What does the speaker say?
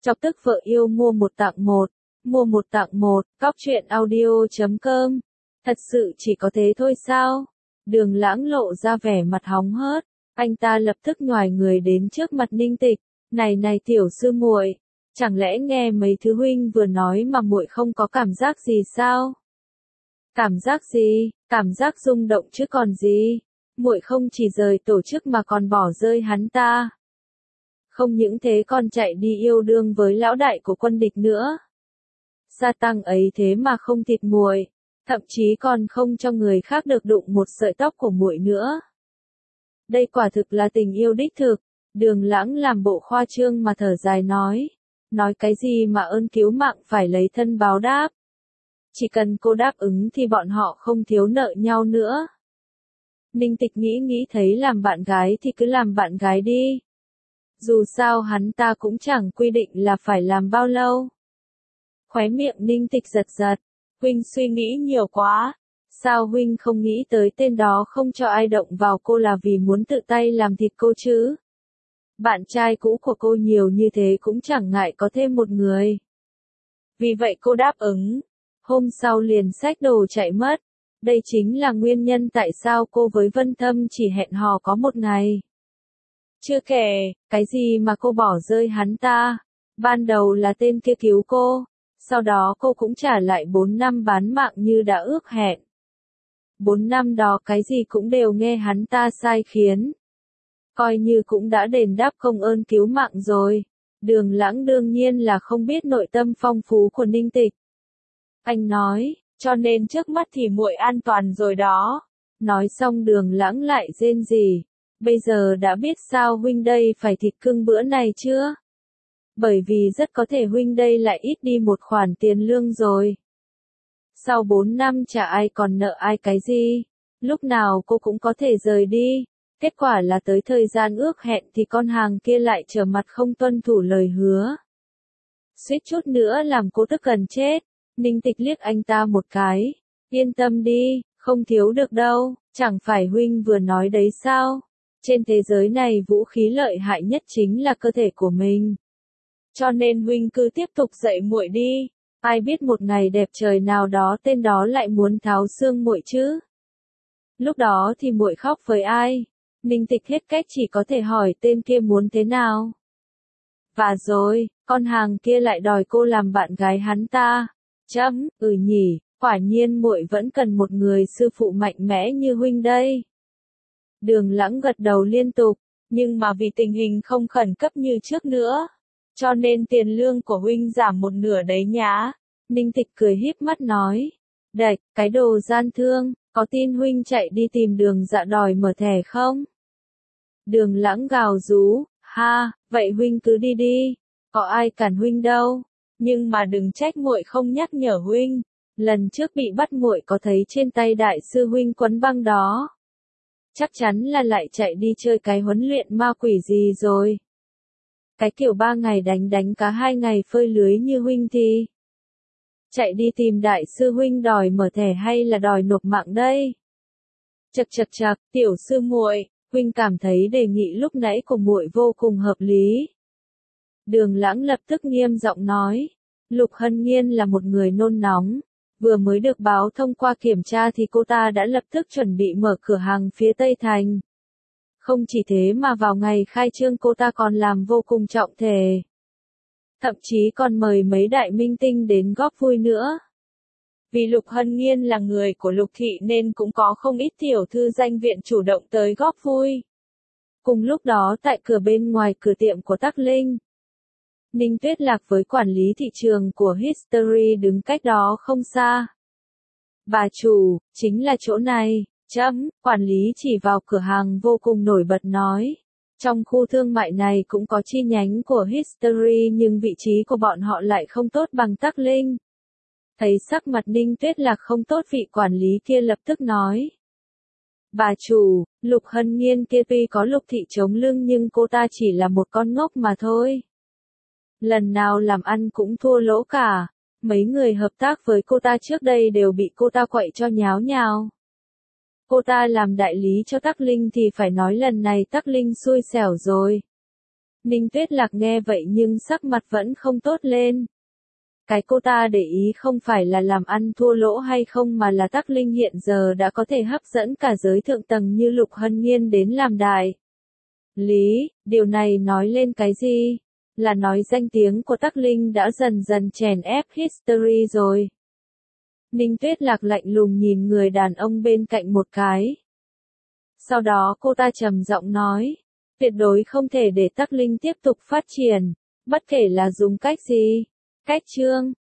Chọc tức vợ yêu mua một tặng một. Mua một tặng một, cóc.audio.com. Thật sự chỉ có thế thôi sao? Đường Lãng lộ ra vẻ mặt hóng hớt. Anh ta lập tức nhoài người đến trước mặt Ninh Tịch. Này tiểu sư muội, chẳng lẽ nghe mấy thứ huynh vừa nói mà muội không có cảm giác gì sao? Cảm giác gì? Cảm giác rung động chứ còn gì? Muội không chỉ rời tổ chức mà còn bỏ rơi hắn ta. Không những thế còn chạy đi yêu đương với lão đại của quân địch nữa. Sa tăng ấy thế mà không thịt muội, thậm chí còn không cho người khác được đụng một sợi tóc của muội nữa. Đây quả thực là tình yêu đích thực. Đường Lãng làm bộ khoa trương mà thở dài nói cái gì mà ơn cứu mạng phải lấy thân báo đáp. Chỉ cần cô đáp ứng thì bọn họ không thiếu nợ nhau nữa. Ninh Tịch nghĩ thấy làm bạn gái thì cứ làm bạn gái đi. Dù sao hắn ta cũng chẳng quy định là phải làm bao lâu. Khóe miệng Ninh Tịch giật giật. Huynh suy nghĩ nhiều quá. Sao huynh không nghĩ tới tên đó không cho ai động vào cô là vì muốn tự tay làm thịt cô chứ? Bạn trai cũ của cô nhiều như thế cũng chẳng ngại có thêm một người. Vì vậy cô đáp ứng. Hôm sau liền xách đồ chạy mất. Đây chính là nguyên nhân tại sao cô với Vân Thâm chỉ hẹn hò có một ngày. Chưa kể, cái gì mà cô bỏ rơi hắn ta. Ban đầu là tên kia cứu cô. Sau đó cô cũng trả lại 4 năm bán mạng như đã ước hẹn. 4 năm đó cái gì cũng đều nghe hắn ta sai khiến. Coi như cũng đã đền đáp công ơn cứu mạng rồi. Đường Lãng đương nhiên là không biết nội tâm phong phú của Ninh Tịch. Anh nói, cho nên trước mắt thì muội an toàn rồi đó. Nói xong Đường Lãng lại rên rỉ. Bây giờ đã biết sao huynh đây phải thịt cưng bữa này chưa? Bởi vì rất có thể huynh đây lại ít đi một khoản tiền lương rồi. Sau 4 năm chả ai còn nợ ai cái gì. Lúc nào cô cũng có thể rời đi. Kết quả là tới thời gian ước hẹn thì con hàng kia lại trở mặt không tuân thủ lời hứa. Suýt chút nữa làm cô tức gần chết. Ninh Tịch liếc anh ta một cái. Yên tâm đi, không thiếu được đâu, chẳng phải huynh vừa nói đấy sao? Trên thế giới này vũ khí lợi hại nhất chính là cơ thể của mình. Cho nên huynh cứ tiếp tục dạy muội đi. Ai biết một ngày đẹp trời nào đó tên đó lại muốn tháo xương muội chứ? Lúc đó thì muội khóc với ai? Ninh Tịch hết cách chỉ có thể hỏi tên kia muốn thế nào. Và rồi, con hàng kia lại đòi cô làm bạn gái hắn ta. Nhỉ, quả nhiên muội vẫn cần một người sư phụ mạnh mẽ như huynh đây. Đường Lãng gật đầu liên tục, nhưng mà vì tình hình không khẩn cấp như trước nữa, cho nên tiền lương của huynh giảm một nửa đấy nhá. Ninh Tịch cười híp mắt nói, đạch, cái đồ gian thương, có tin huynh chạy đi tìm Đường Dạ đòi mở thẻ không? Đường Lãng gào rú, ha, vậy huynh cứ đi đi, có ai cản huynh đâu. Nhưng mà đừng trách muội không nhắc nhở huynh, lần trước bị bắt muội có thấy trên tay đại sư huynh quấn băng đó. Chắc chắn là lại chạy đi chơi cái huấn luyện ma quỷ gì rồi. Cái kiểu 3 ngày đánh cá 2 ngày phơi lưới như huynh thì chạy đi tìm đại sư huynh đòi mở thẻ hay là đòi nộp mạng đây? Chậc, tiểu sư muội, huynh cảm thấy đề nghị lúc nãy của muội vô cùng hợp lý. Đường Lãng lập tức nghiêm giọng nói, Lục Hân Nhiên là một người nôn nóng, vừa mới được báo thông qua kiểm tra thì cô ta đã lập tức chuẩn bị mở cửa hàng phía Tây Thành. Không chỉ thế mà vào ngày khai trương cô ta còn làm vô cùng trọng thể. Thậm chí còn mời mấy đại minh tinh đến góp vui nữa. Vì Lục Hân Nhiên là người của Lục Thị nên cũng có không ít tiểu thư danh viện chủ động tới góp vui. Cùng lúc đó tại cửa bên ngoài cửa tiệm của Tắc Linh, Ninh Tuyết Lạc với quản lý thị trường của History đứng cách đó không xa. Bà chủ, chính là chỗ này, quản lý chỉ vào cửa hàng vô cùng nổi bật nói. Trong khu thương mại này cũng có chi nhánh của History nhưng vị trí của bọn họ lại không tốt bằng Tắc Linh. Thấy sắc mặt Ninh Tuyết Lạc không tốt vị quản lý kia lập tức nói. Bà chủ, Lục Hân Nhiên kia tuy có Lục Thị chống lưng nhưng cô ta chỉ là một con ngốc mà thôi. Lần nào làm ăn cũng thua lỗ cả, mấy người hợp tác với cô ta trước đây đều bị cô ta quậy cho nháo nhào. Cô ta làm đại lý cho Tắc Linh thì phải nói lần này Tắc Linh xui xẻo rồi. Ninh Tuyết Lạc nghe vậy nhưng sắc mặt vẫn không tốt lên. Cái cô ta để ý không phải là làm ăn thua lỗ hay không mà là Tắc Linh hiện giờ đã có thể hấp dẫn cả giới thượng tầng như Lục Hân Nhiên đến làm đại lý, điều này nói lên cái gì? Là nói danh tiếng của Tắc Linh đã dần dần chèn ép History rồi. Ninh Tuyết Lạc lạnh lùng nhìn người đàn ông bên cạnh một cái. Sau đó cô ta trầm giọng nói, tuyệt đối không thể để Tắc Linh tiếp tục phát triển, bất kể là dùng cách gì. Cách Trương,